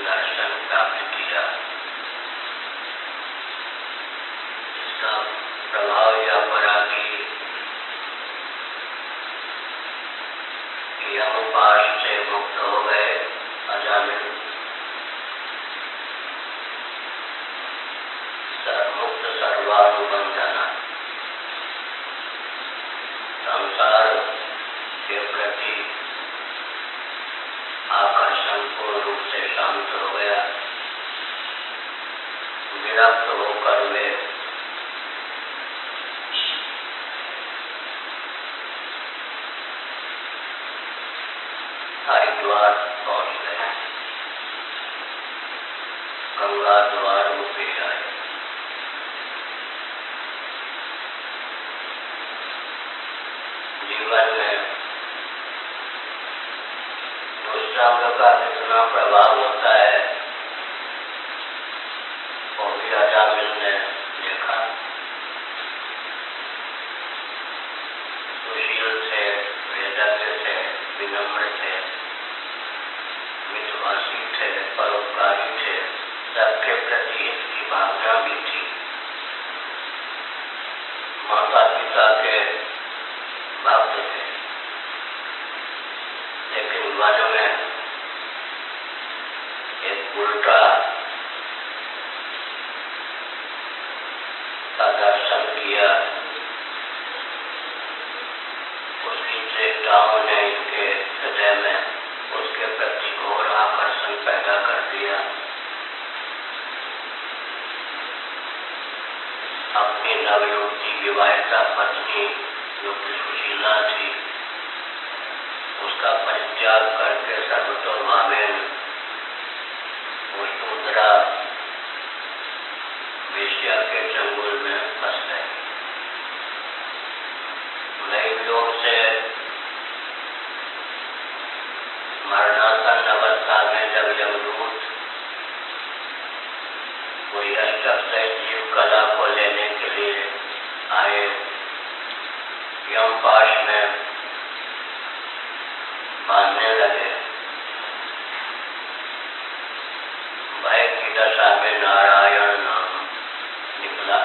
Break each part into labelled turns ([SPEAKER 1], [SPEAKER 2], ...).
[SPEAKER 1] दर्शन प्राप्त किया। इसका प्रभाव यह पड़ा कि यमपाश से मुक्त हो गए अजामिल। मुक्त सर्वानुबंधन, संसार के प्रति आकर्षण पूर्ण रूप से शांत हो गया। विरक्त होकर वे हरिद्वार पहुंच गए, गंगा द्वार पे आए। जीवन में दुष्संग का कितना प्रभाव होता है वो भी अजामिल ने देखा। सुशील थे, वेदज्ञ थे, विनम्र थे, मितभाषी थे, परोपकारी थे, सबके प्रति हित की भावना भी थी। माता पिता के भक्त थे, लेकिन वन में एक उल्टा का दर्शन किया। उसकी चेष्टाओं ने इनके हृदय में उसके प्रति घोर आकर्षण पैदा कर दिया। अपनी नवयुवती विवाहिता पत्नी जो कि सुशीला थी, उसका परित्याग करके सर्वतोभावेन वो शूद्रा वेश्या के चंगुल में फंस गए। नई लोग से मरणासन अवस्था में जब यमदूत कोई अष्टक से जीव कला को लेने के लिए आए, यमपाश में बांधने लगे, भय की दशा में नारायण नाम निकला।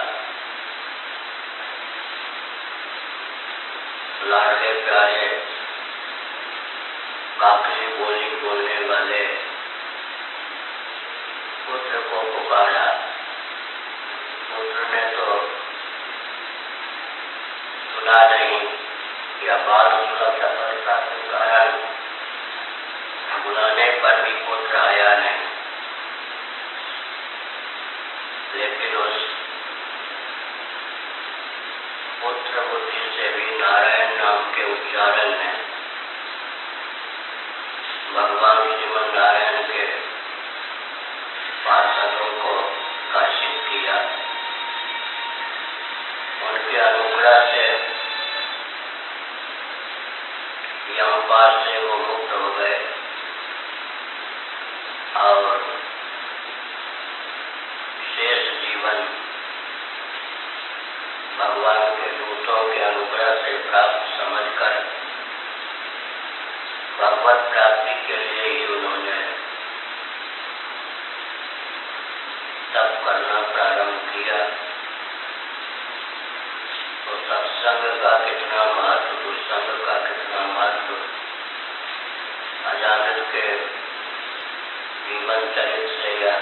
[SPEAKER 1] लाडले प्यारे काकली बोली बोलने वाले पुत्र को पुकारा। पुत्र ने तो सुना नहीं, या बाल सुरक्षा चपलता के कारण बुलाने पर भी पुत्र आया नहीं। लेकिन उस पुत्र बुद्धि से भी नारायण नाम के उच्चारण ने भगवान श्रीमन नारायण के पार्षदों को आकर्षित किया। उनके अनुग्रह से यमपाश से वो मुक्त हो गए और शेष जीवन भगवान के दूतों के अनुग्रह से प्राप्त समझकर भगवत प्राप्ति के लिए ही उन्होंने तप करना प्रारंभ किया। तो सत्संग का कितना महत्व, दुष्संग का कितना महत्व अजामिल के जीवन चरित्र से यह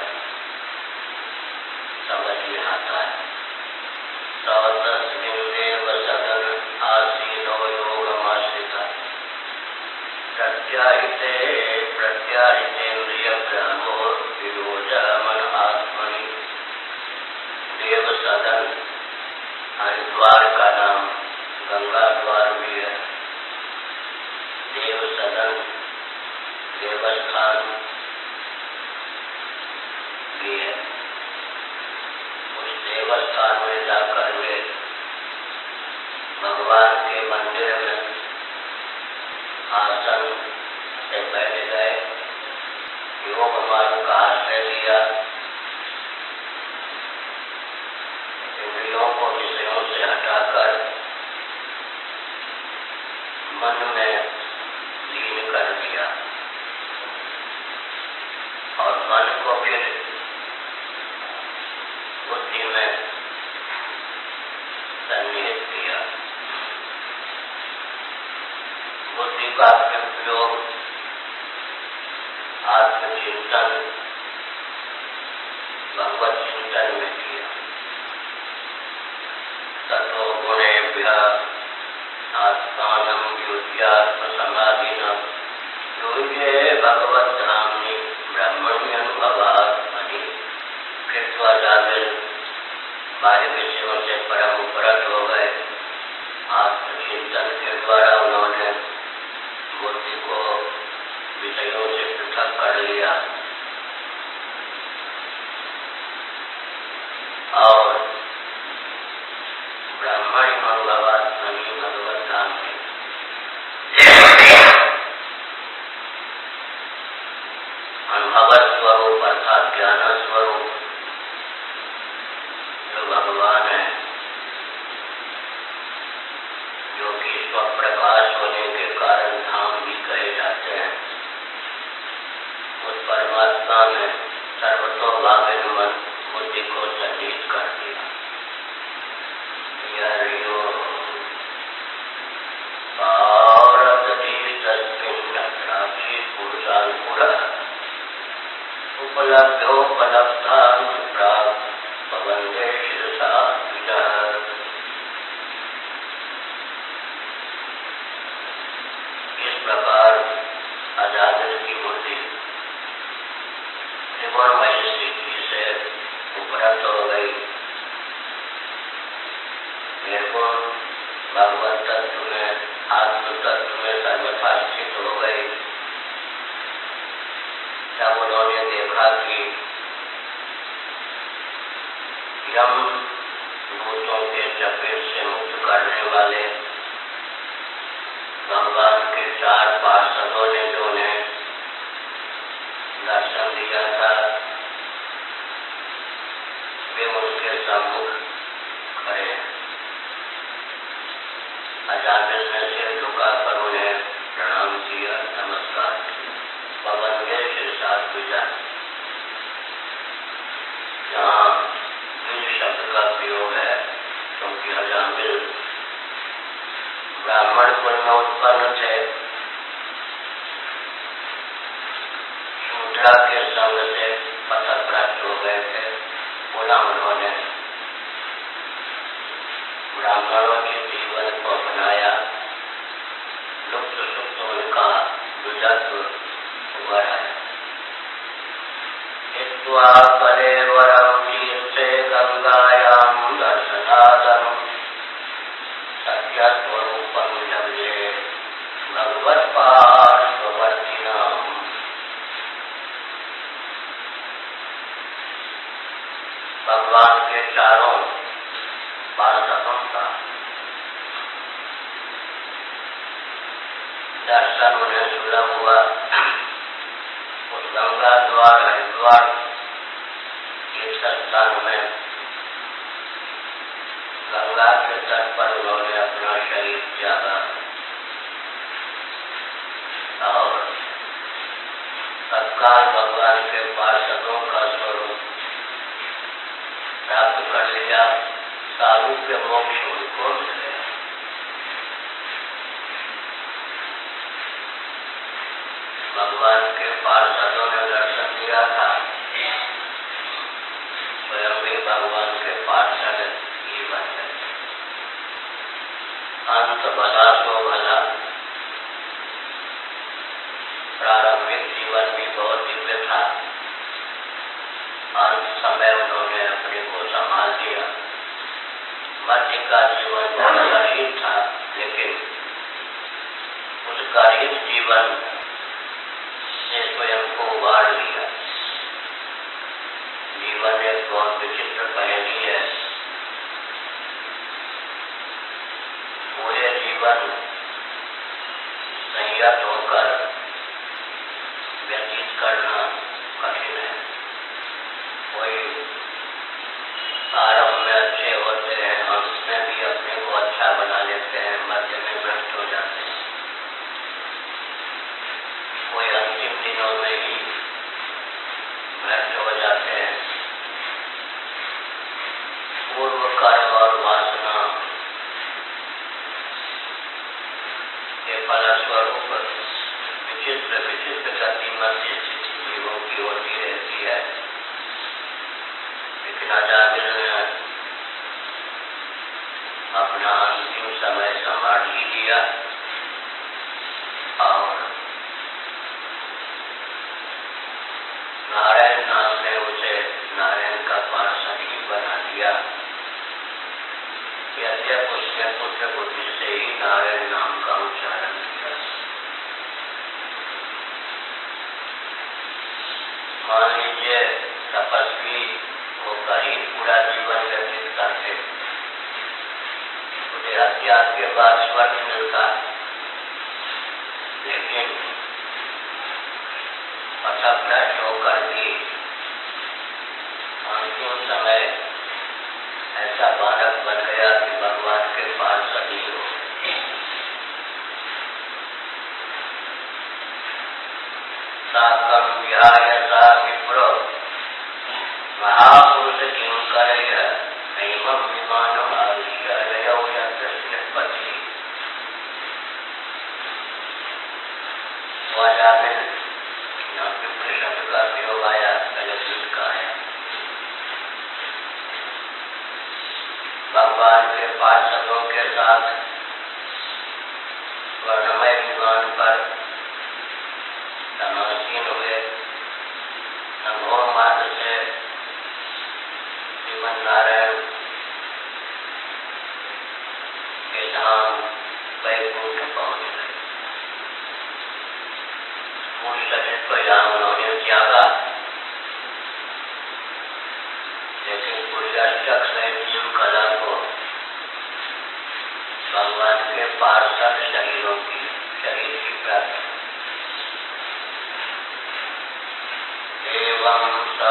[SPEAKER 1] समझ में आता है। तस्मिन् देव सदन आसीनो योगमाश्रिता प्रत्याहिते प्रत्याहितेन्द्रियग्रामो विरोध मन आत्मनि। देव सदन हरिद्वार का नाम गंगा द्वार भी है। देव सदन देवस्थान भी है। उस देवस्थान में जाकर वे भगवान के मंदिर में आसन से बैठ गए, योग मार्ग का आश्रय लिया, इंद्रियों को विषयों से हटाकर मन में लीन कर दिया और मन मन को फिर बुद्धि में सन्निहित किया। बुद्धि का प्रयोग आत्मचिंतन भगवत चिंतन में किया। ततो गुणेभ्यः आत्मानं युज्यात्म समाधिना युज्ये भगवद्धाम्नि ब्रह्मण्यनुभवात्मनि। कृत्वा जागृत बाह्य विषयों से परम उपरत हो गए। आत्मचिंतन के द्वारा उन्होंने बुद्धि को विषयों से पृथक कर लिया और ब्रह्मण्य अनुभवात्मनि भगवत धाम में अनुभव स्वरूप अर्थात ज्ञान स्वरूप जो भगवान है, जो कि स्वप्रकाश होने के कारण धाम भी कहे जाते हैं, उस परमात्मा में सर्वतोभावेन मन बुद्धि को सन्निहित कर दिया। उपलब्धोपलब्धान प्राप्त पवंदे शिरसा विदः। इस प्रकार अजागृत की बुद्धि त्रिगुणमयी स्थिति से उपरत हो गई। निर्गुण भगवत तत्व में आत्म तत्व में सर्वथा स्थित हो गई। जब उन्होंने देखा कि यम भूतों के चपेट से मुक्त करने वाले भगवान के 4 पार्षदों ने जो उन्हें दर्शन दिया था, वे उनके सम्मुख खड़े हैं। अजागृत ने सिर झुकाकर उन्हें प्रणाम किया, नमस्कार किया। पवंदे शिरसा विदः। यहाँ द्विज शब्द का प्रयोग है क्योंकि अजागृत ब्राह्मण कुल में उत्पन्न थे। शूद्रा के संग से पथभ्रष्ट हो गए थे। पुनः उन्होंने ब्राह्मणों के जीवन को अपनाया। लुप्त सुप्त उनका द्विजत्व उभर है। हित्वा कलेवरं तीर्थे गंगायां दर्शनादं सत्यस्वरूपं लभ्ये भगवत्पार्श्ववर्तिनाम्। भगवान के चारों पार्षदों का दर्शन उन्हें सुलभ हुआ। उस गंगा द्वार हरिद्वार तीर्थ स्थान में गंगा के तट पर उन्होंने अपना शरीर त्यागा और तत्काल भगवान के पार्षदों का स्वरूप प्राप्त कर लिया। सारूप्य मोक्ष उनको मिल गया। भगवान के पार्षदों ने दर्शन दिया था, स्वयं भी भगवान के पार्षद ही बन गए। अंत भला सो भला। प्रारंभिक जीवन भी बहुत दिव्य था। अंत समय उन्होंने अपने को संभाल लिया। मध्य का जीवन बहुत कठिन था, लेकिन उस कठिन जीवन से स्वयं को उबार लिया। जीवन एक बहुत विचित्र पहेली है। पूरे जीवन संयत होकर व्यतीत करना कठिन है। कोई आरंभ में अच्छे होते हैं, अंत में भी अपने को अच्छा बना लेते हैं, मध्य में भ्रष्ट हो जाते हैं। कोई अंतिम दिनों में ही नारायण नाम का उच्चारण किया। मान लीजिए तपस्वी होकर ही पूरा जीवन व्यतीत करते तो देहात्याग के बाद स्वर्ग मिलता, लेकिन पथभ्रष्ट होकर भी अंतिम समय ऐसा बालक बन गया कि भगवान के पार्षद ही हो। साकं ध्यायसा विप्रो महापुरुष किंकरय नैवं विमानमारुह्य ययौ यत्र पति। वाजामिल यहाँ विप्र शब्द का प्रयोग आया, कलशील का है। भगवान के पार्षदों के साथ वर्णमय विमान पर समासीन हुए। संभोग मार्ग से श्रीमन नारायण के धाम वैकुंठ पहुंच गए। पूरी शरीर को यहाँ उन्होंने त्यागा, लेकिन पूरी अष्टक से जीव कला को भगवान के पार्षद शरीर की प्राप्ति। एवं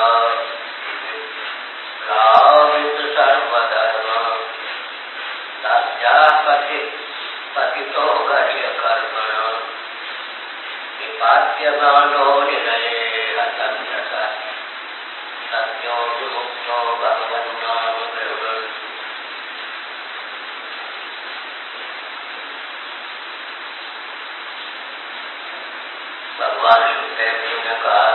[SPEAKER 1] सवित सर्वधर्म पतितो गर्य कर्मण निपात्यमानो निलये हतन्यता सत्यो विमुक्तो भगवन्नाम गृह्ण। भगवान सुखदेव जी ने कहा,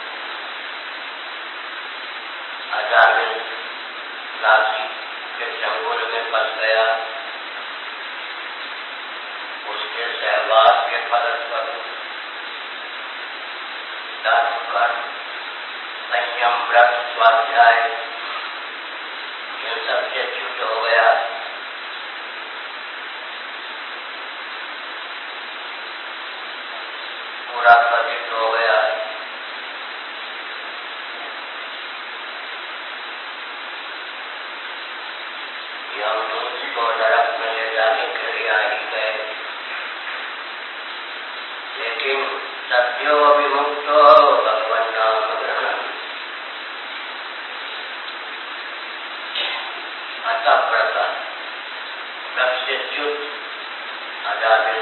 [SPEAKER 1] अजामिल राशि के चंगुल में फंस गया, उसके सहवास के फलस्वरूप धर्म कर्म संयम व्रत स्वाध्याय ये सबसे च्युत हो गया। पूरा पतित हो गया। हम उसको नरक में ले जाने के लिए आ ही गए, लेकिन सत्यो विमुक्तो भगवान नाम ग्रहण। अतः व्रत से च्युत अजामिल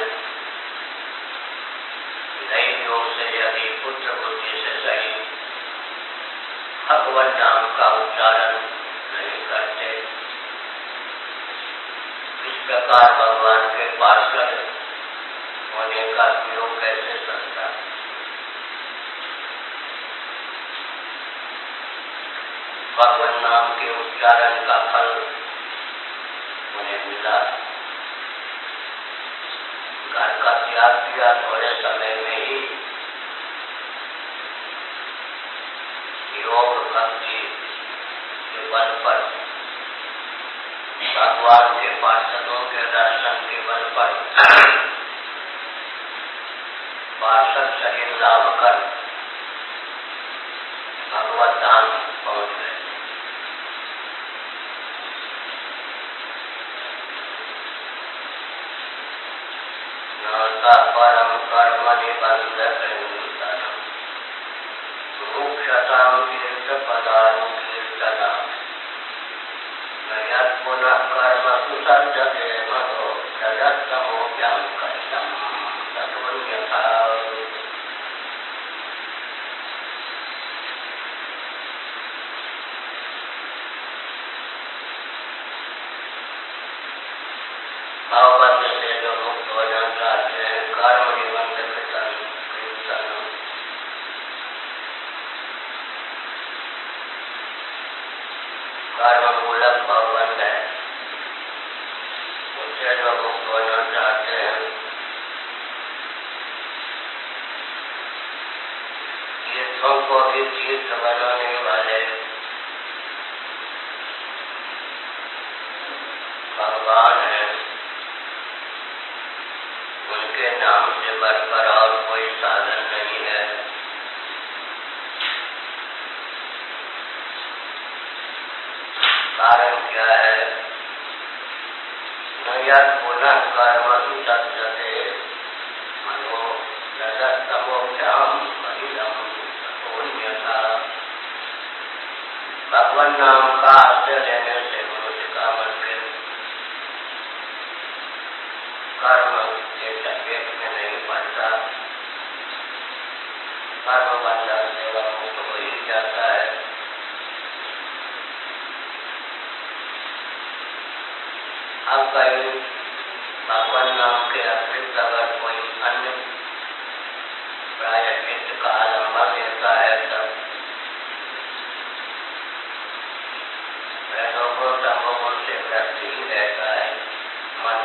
[SPEAKER 1] नई योग से यदि पुत्र बुद्धि से सही भगवान नाम का उच्चारण नहीं करते, इस प्रकार भगवान के पार्षद होने का प्रयोग कैसे सकता। भगवान नाम के उच्चारण का फल उन्हें मिला। घर का त्याग किया, थोड़े समय में ही योग भक्ति के बल पर भगवान के पार्षदों के दर्शन के बल पर पार्षद शरीर लाभ कर भगवत धाम पहुंच गए। परम कर्म निबंध मुक्षतां तीर्थ पदानु कीर्तना नयत् पुनः कर्म सुसज्जते मनो तदत्तमोऽप्यं कष्टं तत्पुण्यथा। भावबंध से जो मुक्त हो जाना चाहते हैं, कर्म निबंध कीर्तन कर्म मूलक भावबंध है, उससे जो मुक्त होना चाहते हैं, तीर्थों को भी तीर्थ बनाने वाले भगवान है। के नाम से बढ़कर और कोई साधन नहीं है। कारण क्या है? न यत् पुनः कर्मसु तज्जते मनो रजस्तमोभ्याम महिलम ततोऽन्यथा। भगवान नाम का आश्रय लेने से मनुष्य का मन के कर्म के चपेट में नहीं पड़ता, कर्म बंधन से वह मुक्त हो ही जाता है। अब कहीं भगवान नाम के अतिरिक्त अगर कोई अन्य प्रायश्चित का आलम्बन लेता है तब रजोगुण तमोगुण से ग्रस्त ही रहता है मन,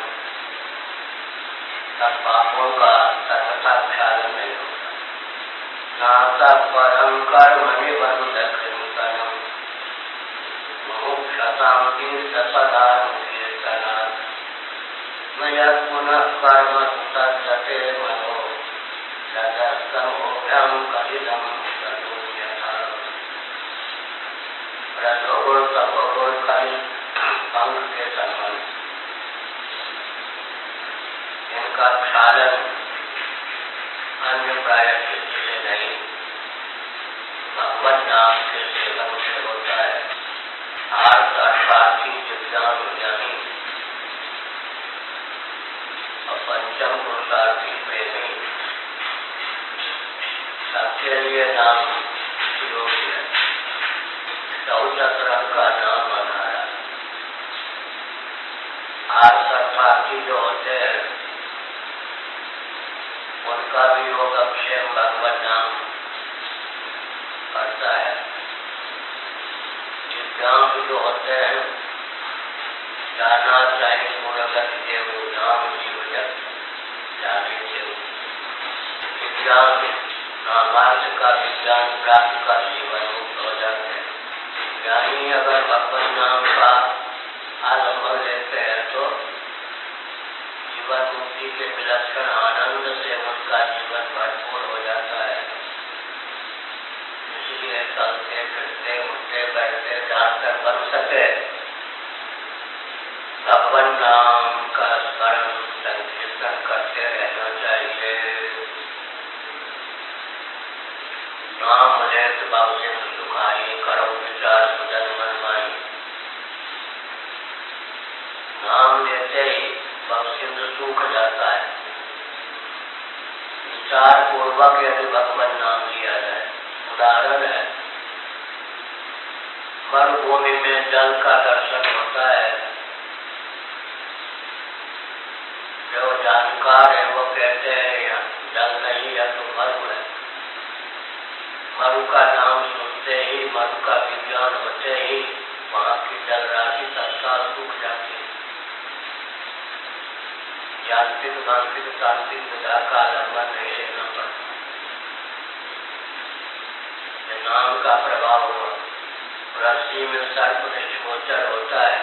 [SPEAKER 1] तब पापों का सर्वथा ख्याल नहीं होता। नाता परम कर्म निबंध कृतनम मोक्षतांति सपदान कीर्तना न यत् पुनः कर्म तज्जते मनो रजस्तमोभ्याम कलिलम ततोऽन्यथा। रजोगुण तमोगुण कलिल पंख के समान, इनका क्षालन अन्य प्रायश्चित से नहीं भगवत नाम के सेवन से होता है। आर्थ अर्थार्थी जिज्ञासु ज्ञानी और पंचम पुरुषार्थी प्रेमी सबके लिए नाम योग्य है। चौचक्र का नाम बनाया। आर्थ अर्थार्थी जो होते हैं उनका भी योगक्षेम भगवत नाम करता है। जिज्ञासु जो होते हैं जाना चाहिए गुणगत देव नाम जीवजत जाने देव। विज्ञान नामार्थ का विज्ञान प्राप्त कर जीवन मुक्त हो जाते हैं। ज्ञानी अगर भगवान नाम का आलम्बन लेते हैं तो जीवन मुक्ति के विलक्षण आनंद से उनका जीवन भरपूर हो जाता है। इसलिए चलते फिरते उठते बैठते जहाँ तक बन सके भगवान नाम का स्मरण संकीर्तन करते रहना चाहिए। नाम लेत बहु सुखाई करो विचार सुजन मन माई। नाम लेते ही बहु सूख जाता है। विचार पूर्वक यदि भगवान नाम लिया जाए, उदाहरण है मरुभूमि में जल का दर्शन होता है। जो जानकार है वो कहते हैं यहाँ जल नहीं है तो मरु है। मरु का नाम सुनते ही, मरु का विज्ञान होते ही वहाँ की जल राशि तत्काल सूख जाती है। यांत्रिक मानसिक तांत्रिक विधा का आलम्बन नहीं लेना पड़ता। नाम का प्रभाव हुआ। रस्सी में सर्प निष्गोचर होता है।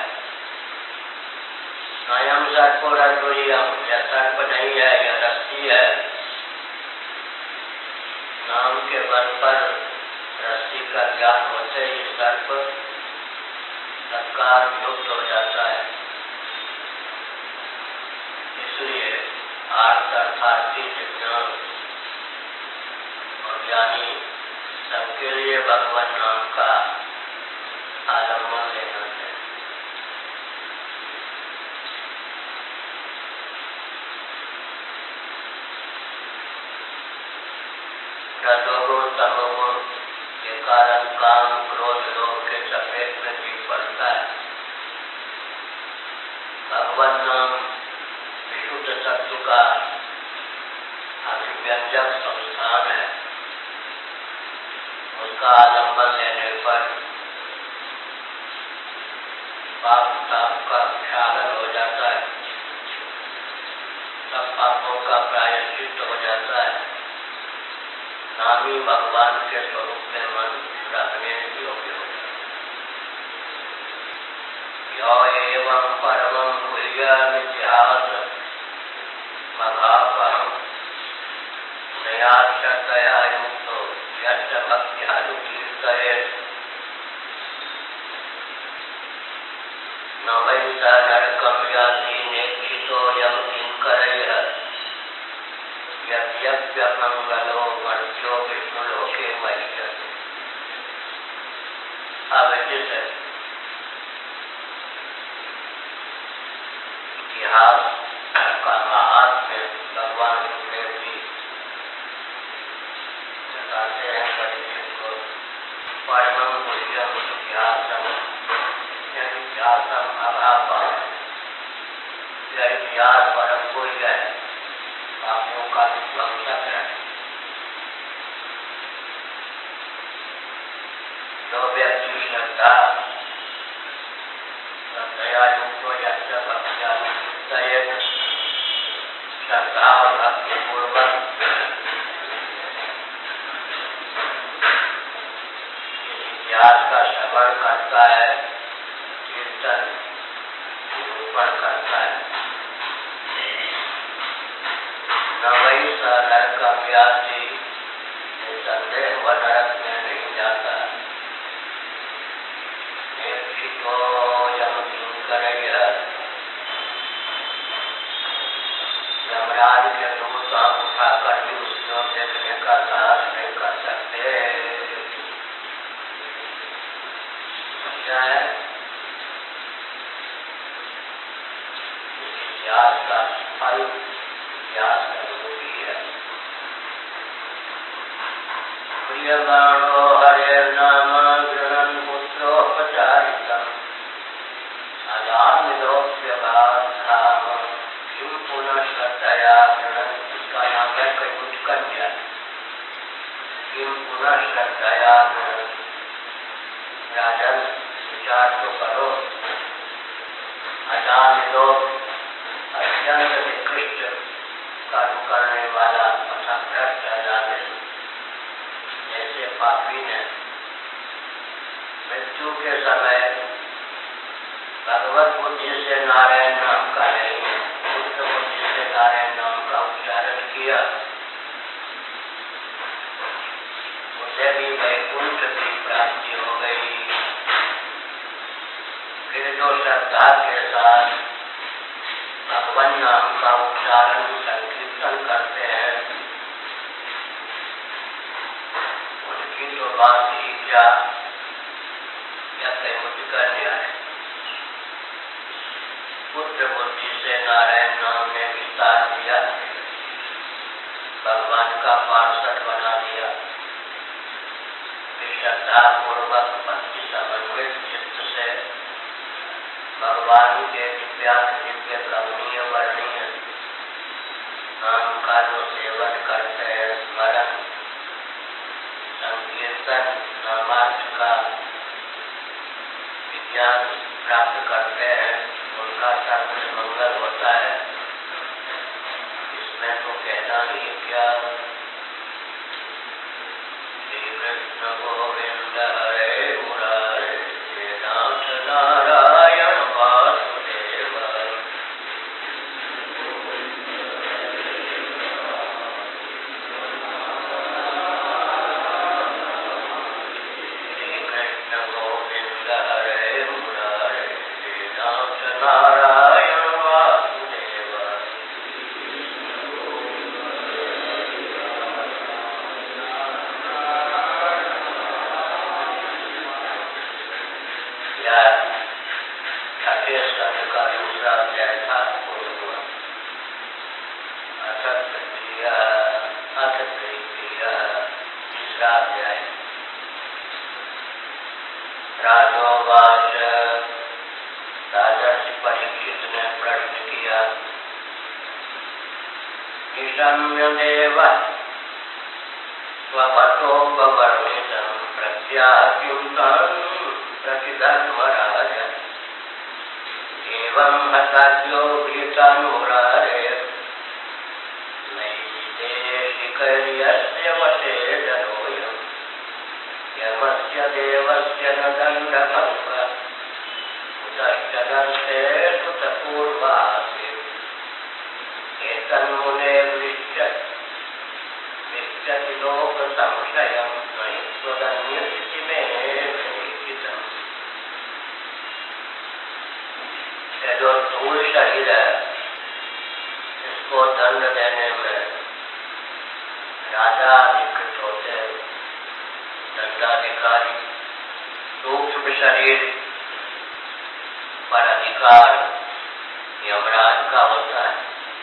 [SPEAKER 1] स्वयं सर्प रज्जुयम, यह सर्प नहीं है, यह रस्सी है। नाम के बल पर रस्सी का ज्ञान होते ही सर्प तत्काल लुप्त हो जाता है। इसलिए आर्थ अर्थार्थी जिज्ञान और ज्ञानी सबके लिए भगवान नाम का आलम्बन लेना चाहिए। रजोगुण तमोगुण के कारण काम क्रोध लोभ के चपेट में जीव पड़ता है। भगवान नाम विशुद्ध सत्व का अभिव्यंजक संस्थान है। उसका आलम्बन लेने पर पाप ताप का ख्यालन हो जाता है। सब पापों का प्रायश्चित हो जाता है। नामी भगवान के स्वरूप में मन रखने योग्य हो जाता है। यो एवं परमं गुह्यमितिहास मघापहं परमं पुण्यम व्यासम अभापा। यह व्यास परम पुण्य है, पापों का विध्वंसक है। जो व्यक्ति श्रद्धा श्रद्धायुक्तो यस्य भक्त्यानुयुक्तये श्रद्धा और भक्ति पूर्वक इतिहास का श्रवण करता है, कीर्तन निरूपण करता है, न वही नरक अभ्यासी निसंदेह वह नरक में नहीं जाता। यमराज के दूत आंख उठाकर भी उसको देखने का साहस नहीं कर सकते। क्या है इतिहास का फल, इतिहास का रूपी है। प्रियमाणो हरे नाम गृहन् पुत्रोपचारितम् अजामिलोक्य बाधाम किम पुनः श्रद्धया गृहन्। इसका नाम है कैकुंठ कन्या। किम पुनः श्रद्धया गृहन्। राजन विचार तो करो, अजामिलोक अत्यंत निकृष्ट कर्म करने वाला पथभ्रष्ट अजामिल जैसे पापी ने मृत्यु के समय भगवत बुद्धि से नारायण नाम का नहीं, शुद्ध बुद्धि से नारायण नाम का उच्चारण किया, उसे भी वैकुंठ की प्राप्ति हो गई। फिर जो श्रद्धा के साथ भगवान नाम का उच्चारण संकीर्तन करते हैं, उनकी तो बात ही क्या, यह कैकुंठ कन्या है। पुत्र बुद्धि से नारायण नाम ने विस्तार दिया, भगवान का पार्षद बना दिया। श्रद्धा पूर्वक भक्ति समन्वित चित्त से भगवान के दिव्य कमनीय वर्णीय नाम का जो सेवन करते हैं, स्मरण संकीर्तन नामार्थ का विज्ञान प्राप्त करते हैं, उनका सर्व मंगल होता है। इसमें तो कहना ही क्या। श्री कृष्ण गोविंद हरे मुरारे नाथ नारायण वासुदेव। श्री कृष्ण गोविंद हरे मुरारे नाथ नारायण वासुदेव। छठे स्कंद का दूसरा अध्याय था। अथ तृतीय तीसरा अध्याय। राजोवाच। राजर्षि परीक्षित ने प्रश्न किया, निशम्य देव स्वपतोपवर्णितं प्रत्याह्युतं प्रतिधर्मराज। एवं हताद्यो भीतानुरारे नैदेशिकर्यस्य वशे जनोऽयं यमस्य देवस्य न दण्डभङ्गः कुतश्च नस्ते सुतपूर्वासीत्। एतन्मुने विष्टति लोकसंशयं नहि त्वदन्यदिति मे निश्चितम्। जो स्थूल शरीर है, इसको दंड देने में राजा अधिकृत होते हैं, दंडाधिकारी। सूक्ष्म शरीर पर अधिकार यमराज का होता है।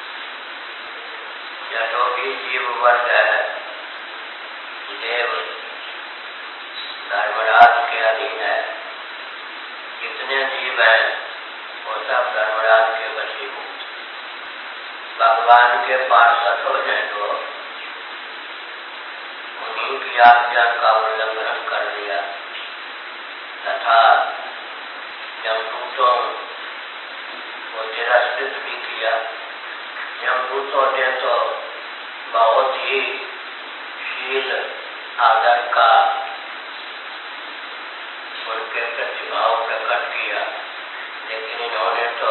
[SPEAKER 1] या जो भी जीव वर्ग है, देव, धर्मराज, जीव हैं वो सब धर्मराज के वशीभूत, भगवान के पार्षद हो जाए तो उन्हीं की आज्ञा का उल्लंघन कर दिया तथा यमदूतों को तिरस्कृत भी किया। यमदूतों ने तो बहुत ही शील आदर का उनके प्रतिभाव प्रकट किया, लेकिन इन्होंने तो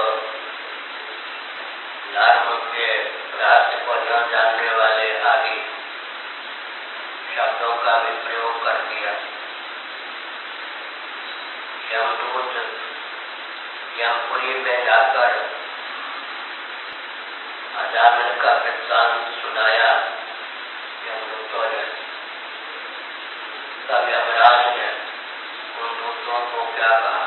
[SPEAKER 1] धर्म के रहस्य को न जानने वाले आदि शब्दों का भी प्रयोग कर दिया। यमदूत यमपुरी में जाकर अजामिल का वृत्तांत सुनाया यमदूतों ने। तब यमराज ने उन दूतों को क्या कहा,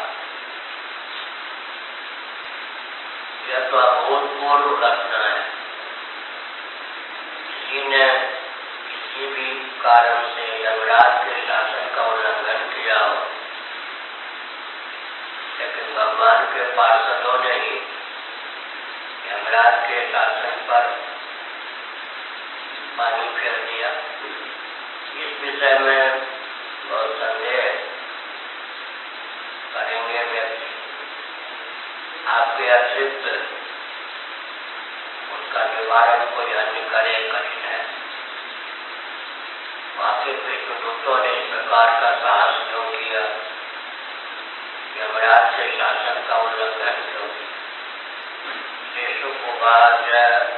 [SPEAKER 1] यह तो अभूतपूर्व घटना है। किसी ने किसी भी कारण से यमराज के शासन का उल्लंघन किया हो, लेकिन भगवान के पार्षदों ने ही यमराज के शासन पर पानी फेर दिया। इस विषय में बहुत संदेह करेंगे व्यक्ति, आपके अतिरिक्त उसका निवारण कोई अन्य करे कठिन है। आखिर विष्णुदूतों ने इस प्रकार का साहस क्यों किया, यमराज से शासन का उल्लंघन क्यों किया। शुकुवाच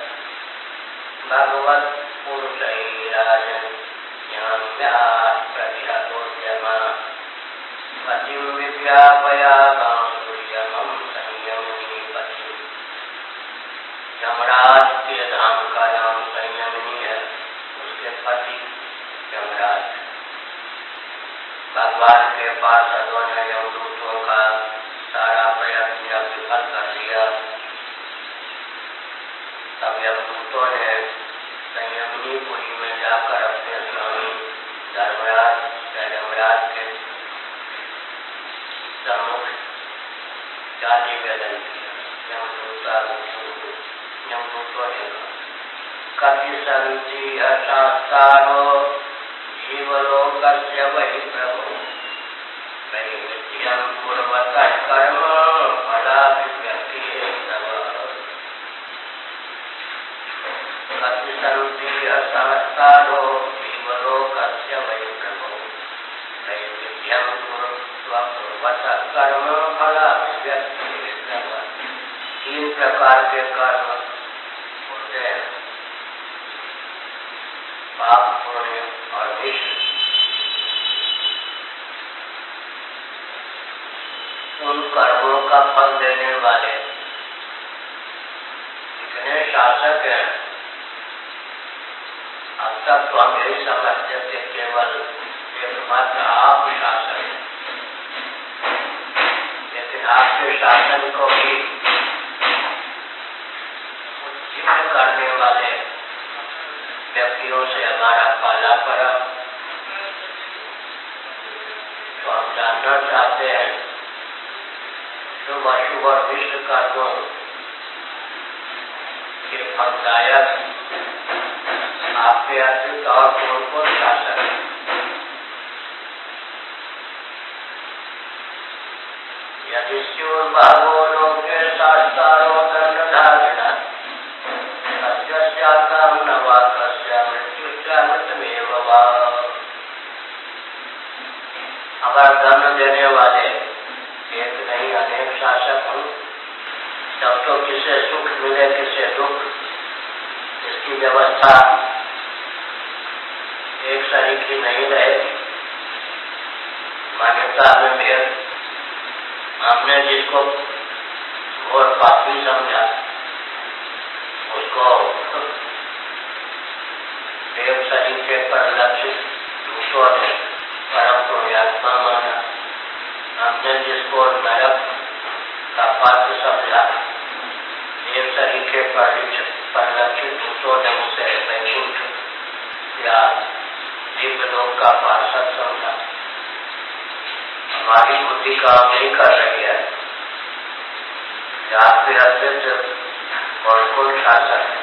[SPEAKER 1] भगवत पुरुष राजन प्रतिहतोद्यमा पतिम विज्ञापयामां सूर्यमं संयमिनी पति। यमराज के धाम का नाम संयमिनी है, उसके पति यमराज। भगवान के पार्षदों ने यमदूतों का सारा प्रयत्न विफल कर दिया। तब यमदूतों ने संयमिनी पुरी में जाकर अपने स्वामी धर्मराज यमराज के सम्मुख क्या निवेदन किया। यमदूतों ने कति संति अशास्तारो जीवलोकस्य वै प्रभु नैवेद्यं कुर्वतः कर्म फलाभिव्यक्तिः तव। कति संति अशास्तारो जीवलोकस्य वै प्रभु नैवेद्यं कुर्वतः कर्म फलाभिव्यक्तिः तव। 3 प्रकार के कर्म होते हैं, पाप, पुण्य और विष्णु। उन कर्मों का फल देने वाले कितने शासक हैं। अब तक तो हम यही समझते थे केवल एकमात्र आप शासन, लेकिन आपके शासन को भी उच्चित करने वाले व्यक्तियों से हमारा पाला पड़ा। तो हम जानना चाहते हैं शुभ अशुभ और विश्व कर्मों के फलदायक आपके अतिरिक्त और कौन कौन शासक है। यदि स्युर्भागो लोके शास्तारो दंडधारिणः सत्यासां न वा कस्य मृत्युश्चामृतमेव वा। अगर दंड देने वाले एक नहीं अनेक शासक हो, तब तो किसे सुख मिले किसे दुख, इसकी व्यवस्था एक सरीखी नहीं रहेगी। मान्यता में भेद, हमने जिसको घोर पापी समझा उसको एक सरीखे पर लक्षित दूसरों ने परम पुण्यात्मा माना। हमने जिसको नरक का पात्र समझा एक तरीके पर लक्षित दूसरों ने उसे वैकुंठ या दिव्य लोक का पार्षद समझा। हमारी बुद्धि काम नहीं कर रही है, आपके अतिरिक्त कौन कौन शासक है?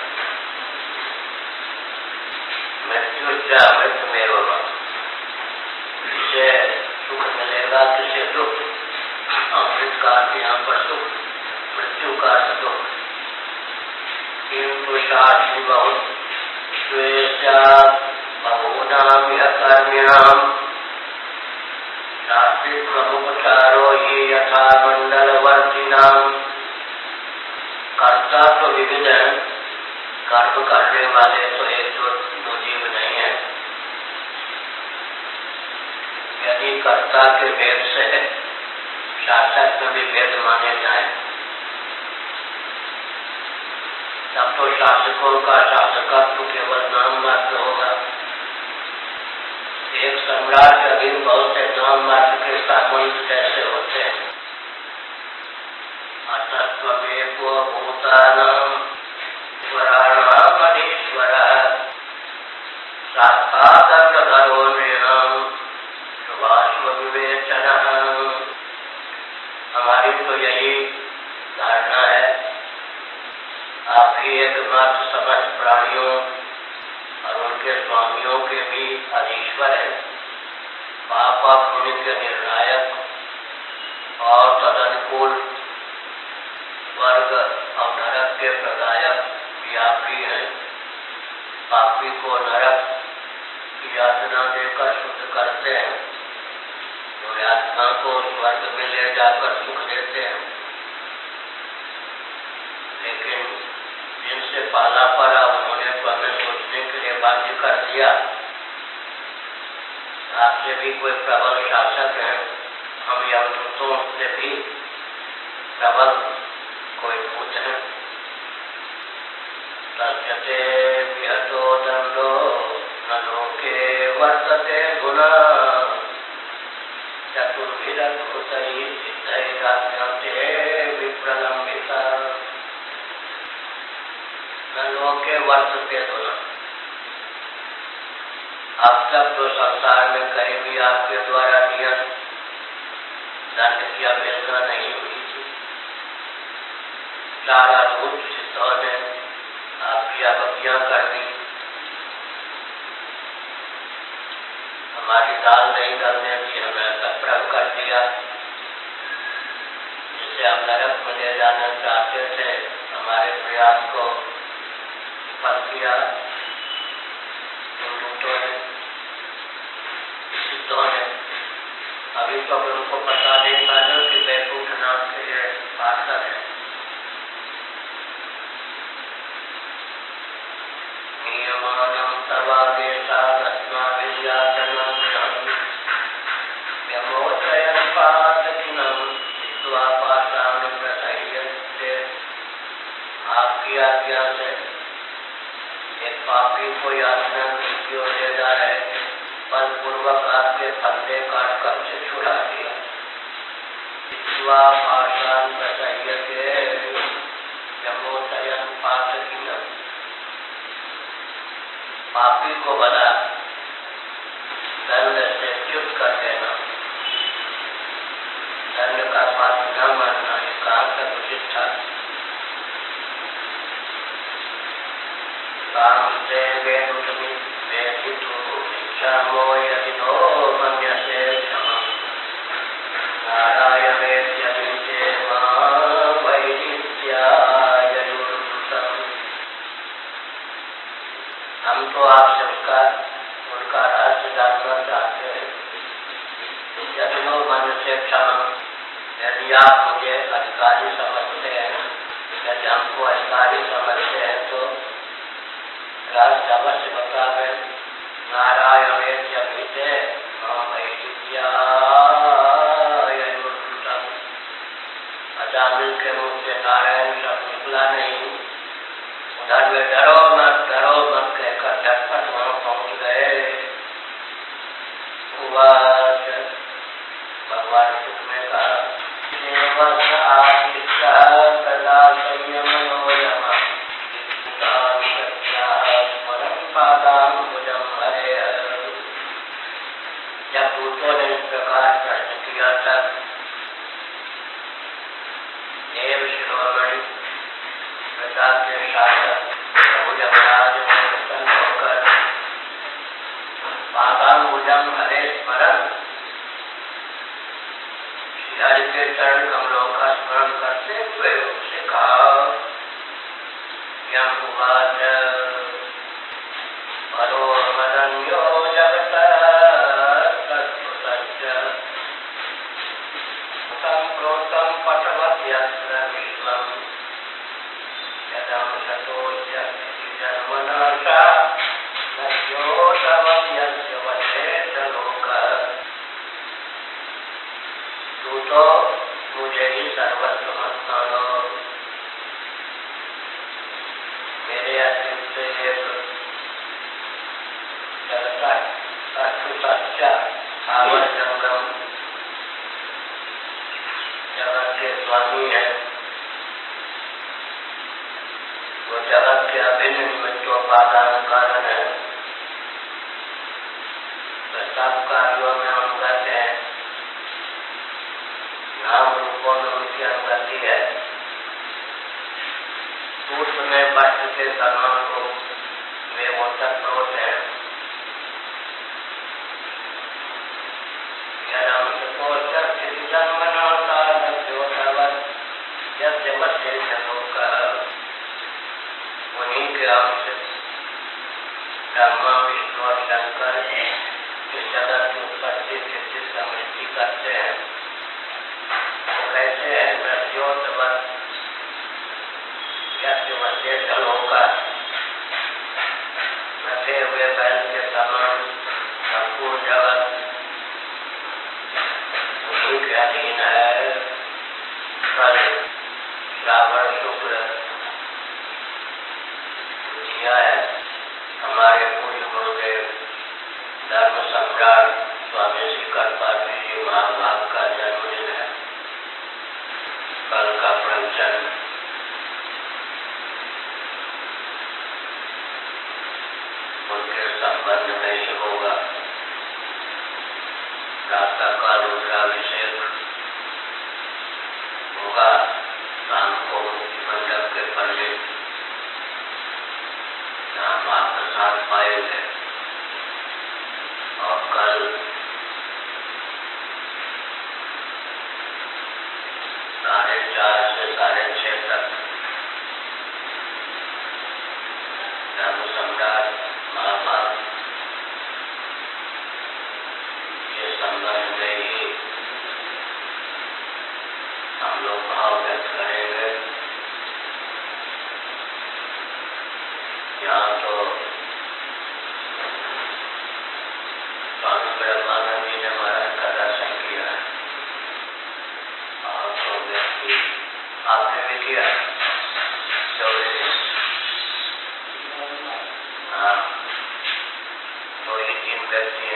[SPEAKER 1] मृत्युश्च अमृतमेव वा। किसे सुख मिलेगा, किसे दुख। अमृत का अर्थ यहाँ पर सुख, मृत्यु का अर्थ दुख। किंतु शास्त्री बहुत बहूनाम यह कर्मिणाम शास्त्री प्रमुखारो ये यथा मंडलवर्तिनाम। कर्ता तो विविध है, कर्म करने वाले तो एक दो जीव नहीं है। यदि कर्ता के भेद से शासक में भी भेद माने जाए तब तो शासकों का शासकत्व केवल नाम मात्र होगा। एक सम्राट के अधीन बहुत से नाम मात्र के सामंत कैसे होते हैं। अतत्वमेको भूतानां स्वराणामधीश्वरः साक्षादर्थधरो नृणां शुभाशुभविवेचनः। हमारी तो यही धारणा है, आप ही एकमात्र समस्त प्राणियों और उनके स्वामियों के भी अधीश्वर है, पाप और पुण्य के निर्णायक और तदनुकूल स्वर्ग और नरक के प्रदायक भी आप ही हैं। पापी को नरक की यातना देकर शुद्ध करते हैं, तो आत्मा को स्वर्ग में ले जाकर सुख देते हैं। लेकिन जिनसे पाला पड़ा उन्होंने तो हमें सोचने के लिए बाध्य कर दिया। आपसे भी कोई प्रबल शासक है, हम यमदूतों से भी प्रबल कोई भूत है। तस्यते विहतो दंडो न लोके वर्तते गुना चतुर्भिरद्भुतैः सिद्धैराज्ञते विप्रलम्बिता। न लोके वर्तते गुना। अब तक तो संसार में कहीं भी आपके द्वारा नियत दंड की अवहेलना नहीं हुई थी। चार अद्भुत सिद्धों ने आपकी अवज्ञा कर दी। हमारी दाल नहीं गलने दी, हमें तत्प्रभ कर दिया। जिसे हम नरक में ले जाना चाहते थे, हमारे प्रयास को विफल किया दूतों ने, सिद्धों ने। अभी तो उनको पता नहीं पाना कि वैकुंठनाथ के ये पार्षद है। नियमानं तवादेशादस्माभिर्यातनं व्यमोचयन् पातकिनं हित्वा पाशानं प्रसह्यन्ते। आपकी आज्ञा से एक पापी को यातना की ओर ले जा रहे थे, बलपूर्वक आपके फंदे काट कर से छुड़ा दिया। हित्वा पाशानं प्रसह्यन्ते व्यमोचयन् पातकिनं। पापी को भला दंड से च्युत कर देना, दंड का पात्र न मानना, ये कहाँ तक उचित था। काम से वेदितु क्षमो यदि नो मन्यसे क्षमं नारायणेत्यभिते मां वैदित्याय युक्तम्। हम तो आपसे उनका रहस्य जानना चाहते हैं। यदि नो मन्यसे क्षमं, यदि आप मुझे अधिकारी समझते हैं, यदि हमको अधिकारी समझते हैं तो रहस्य अवश्य बतावे। नारायणेत्यभिते मां वैदित्याय युक्तम्। अजामिल के मुख से नारायण शब्द निकला नहीं। उधर वे डरो मत कहकर झटपट वहां पहुंच गए। भगवान सुख ने कहा, सदा संयमो यमः जब दूतों ने इस प्रकार प्रश्न किया था, देव शिरोमणि सीता के शासक प्रभु यमराज ने प्रसन्न होकर पादांबुजं हरे स्मरण हरि के चरण कमलों का स्मरण करते हुए उससे कहा यम उवाच परो मदन्यो जगत तत्सुतच्च प्रोतं पटवत्यत्र विश्वम् यदं शतोऽस्य जन्मनाशा नश्योऽसमव्यस्य वशेष लोकः तू तो मुझे ही सर्वस्व मत मानो, मेरे अतिरिक्त एक सच्चा आवर जंगम जगत के स्वामी है। वो जगत के अभिन्न निमित्तोपादान कारण है। सब कार्यों में अनुगत है, नाम रूपों में उनकी अनुगति है। सूक्ष्म में वस्त्र के समान को वे वो तत्प्रोत है। उन्हीं के अंश ब्रह्मा विष्णु और शंकर इस जगत की उत्पत्ति स्थिति समृद्धि करते हैं। वो कैसे है? मृत्योतवत वशेष होकर रखे हुए बैल के समान संपूर्ण जगत उन्हीं के अधीन है। कल श्रावण शुक्ल द्वितीया है। हमारे पूज्य गुरुदेव धर्म सम्राट स्वामी श्री कृपालु जी महाभाग का जन्मदिन है। कल का प्रवचन उनके संबंध में ही होगा। प्रातः काल रुद्राभिषेक होगा, शाम को मंडप के पंडित नाम प्रसाद पाएंगे और कल 4:30 से 6:30 तक धर्म सम्राट महाभाग के संबंध में ही हम लोग भाव व्यक्त करेंगे। यहाँ तो स्वामी ब्रह्मानंद जी ने महाराज का दर्शन किया है और तो व्यक्ति आपने भी किया। हाँ, तो ये 3 व्यक्ति